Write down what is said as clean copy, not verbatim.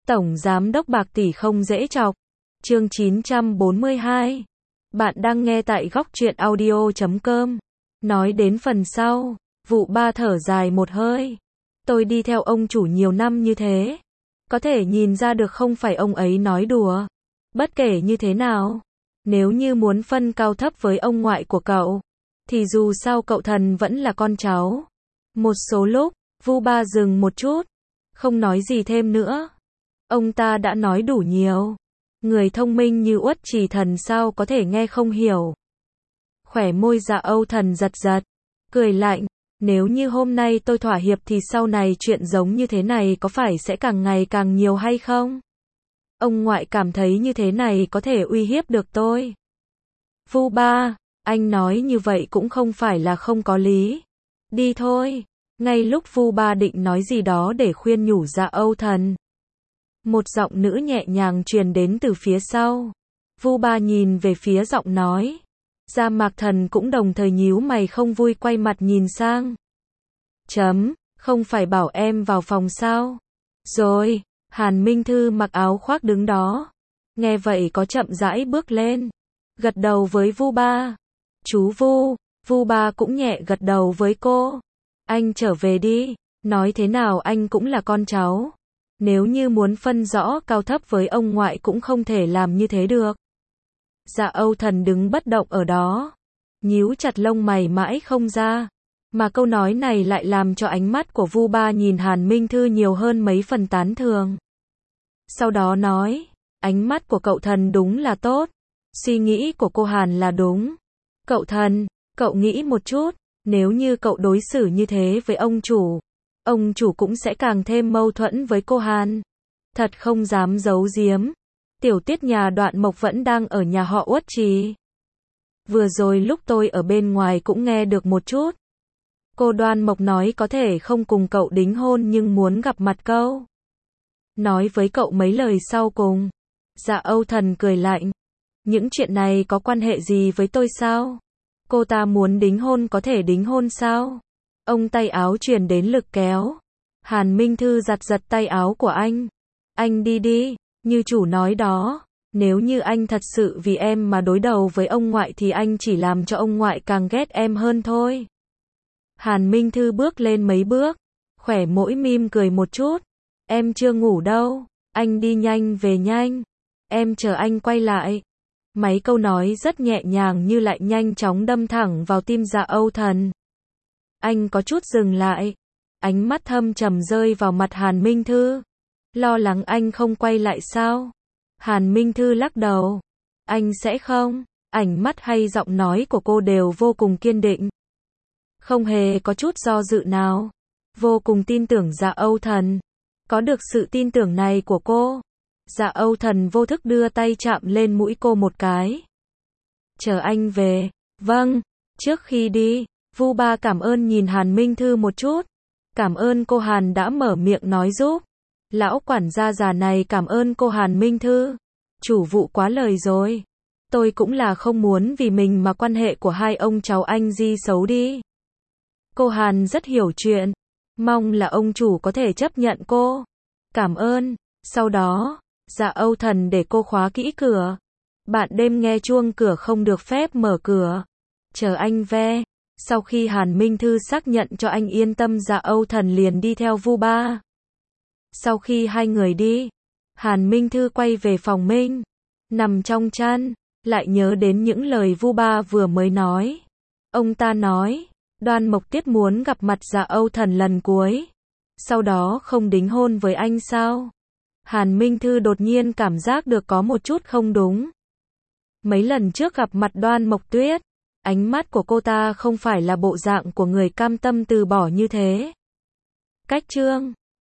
Tổng Giám đốc Bạc Tỷ không dễ chọc. Chương 942. Bạn đang nghe tại góc truyện audio.com. Nói đến phần sau, vụ ba thở dài một hơi. Tôi đi theo ông chủ nhiều năm như thế. Có thể nhìn ra được không phải ông ấy nói đùa. Bất kể như thế nào, nếu như muốn phân cao thấp với ông ngoại của cậu, thì dù sao cậu Thần vẫn là con cháu. Một số lúc, Vu Ba dừng một chút, không nói gì thêm nữa. Ông ta đã nói đủ nhiều. Người thông minh như Uất Trì Thần sao có thể nghe không hiểu. Khỏe môi Dạ Âu Thần giật giật, cười lạnh. Nếu như hôm nay tôi thỏa hiệp thì sau này chuyện giống như thế này có phải sẽ càng ngày càng nhiều hay không? Ông ngoại cảm thấy như thế này có thể uy hiếp được tôi. Vu Ba, anh nói như vậy cũng không phải là không có lý. Đi thôi. Ngay lúc Vu Ba định nói gì đó để khuyên nhủ Dạ Âu Thần, một giọng nữ nhẹ nhàng truyền đến từ phía sau. Vu Ba nhìn về phía giọng nói. Gia Mạc Thần cũng đồng thời nhíu mày không vui quay mặt nhìn sang. Không phải bảo em vào phòng sao? Rồi, Hàn Minh Thư mặc áo khoác đứng đó. Nghe vậy có chậm rãi bước lên, gật đầu với Vu Ba. Chú Vu. Vu Ba cũng nhẹ gật đầu với cô. Anh trở về đi, nói thế nào anh cũng là con cháu. Nếu như muốn phân rõ cao thấp với ông ngoại cũng không thể làm như thế được. Dạ Âu Thần đứng bất động ở đó, nhíu chặt lông mày mãi không ra. Mà câu nói này lại làm cho ánh mắt của Vu Ba nhìn Hàn Minh Thư nhiều hơn mấy phần tán thường. Sau đó nói, ánh mắt của cậu Thần đúng là tốt. Suy nghĩ của cô Hàn là đúng. Cậu Thần, cậu nghĩ một chút, nếu như cậu đối xử như thế với ông chủ cũng sẽ càng thêm mâu thuẫn với cô Hàn. Thật không dám giấu giếm. Tiểu Tiết nhà Đoạn Mộc vẫn đang ở nhà họ Uất Trì. Vừa rồi lúc tôi ở bên ngoài cũng nghe được một chút. Cô Đoan Mộc nói có thể không cùng cậu đính hôn nhưng muốn gặp mặt cậu. Nói với cậu mấy lời sau cùng. Dạ Âu Thần cười lạnh. Những chuyện này có quan hệ gì với tôi sao? Cô ta muốn đính hôn có thể đính hôn sao? Ông tay áo truyền đến lực kéo. Hàn Minh Thư giật giật tay áo của anh. Anh đi đi, như chủ nói đó. Nếu như anh thật sự vì em mà đối đầu với ông ngoại thì anh chỉ làm cho ông ngoại càng ghét em hơn thôi. Hàn Minh Thư bước lên mấy bước, khỏe môi mím cười một chút. Em chưa ngủ đâu, anh đi nhanh về nhanh. Em chờ anh quay lại. Mấy câu nói rất nhẹ nhàng như lại nhanh chóng đâm thẳng vào tim Dạ Âu Thần. Anh có chút dừng lại, ánh mắt thâm trầm rơi vào mặt Hàn Minh Thư. Lo lắng anh không quay lại sao? Hàn Minh Thư lắc đầu. Anh sẽ không. Ánh mắt hay giọng nói của cô đều vô cùng kiên định. Không hề có chút do dự nào. Vô cùng tin tưởng Dạ Âu Thần. Có được sự tin tưởng này của cô, Dạ Âu Thần vô thức đưa tay chạm lên mũi cô một cái. Chờ anh về. Vâng. Trước khi đi, Vu Ba cảm ơn nhìn Hàn Minh Thư một chút. Cảm ơn cô Hàn đã mở miệng nói giúp. Lão quản gia già này cảm ơn cô Hàn Minh Thư. Chủ vụ quá lời rồi. Tôi cũng là không muốn vì mình mà quan hệ của hai ông cháu anh di xấu đi. Cô Hàn rất hiểu chuyện. Mong là ông chủ có thể chấp nhận cô. Cảm ơn. Sau đó, Dạ Âu Thần để cô khóa kỹ cửa. Bạn đêm nghe chuông cửa không được phép mở cửa. Chờ anh về. Sau khi Hàn Minh Thư xác nhận cho anh yên tâm, Dạ Âu Thần liền đi theo Vu Ba. Sau khi hai người đi, Hàn Minh Thư quay về phòng mình. Nằm trong chăn, lại nhớ đến những lời Vu Ba vừa mới nói. Ông ta nói, Đoan Mộc Tiết muốn gặp mặt Dạ Âu Thần lần cuối. Sau đó không đính hôn với anh sao? Hàn Minh Thư đột nhiên cảm giác được có một chút không đúng. Mấy lần trước gặp mặt Đoan Mộc Tuyết, ánh mắt của cô ta không phải là bộ dạng của người cam tâm từ bỏ như thế. Cách chương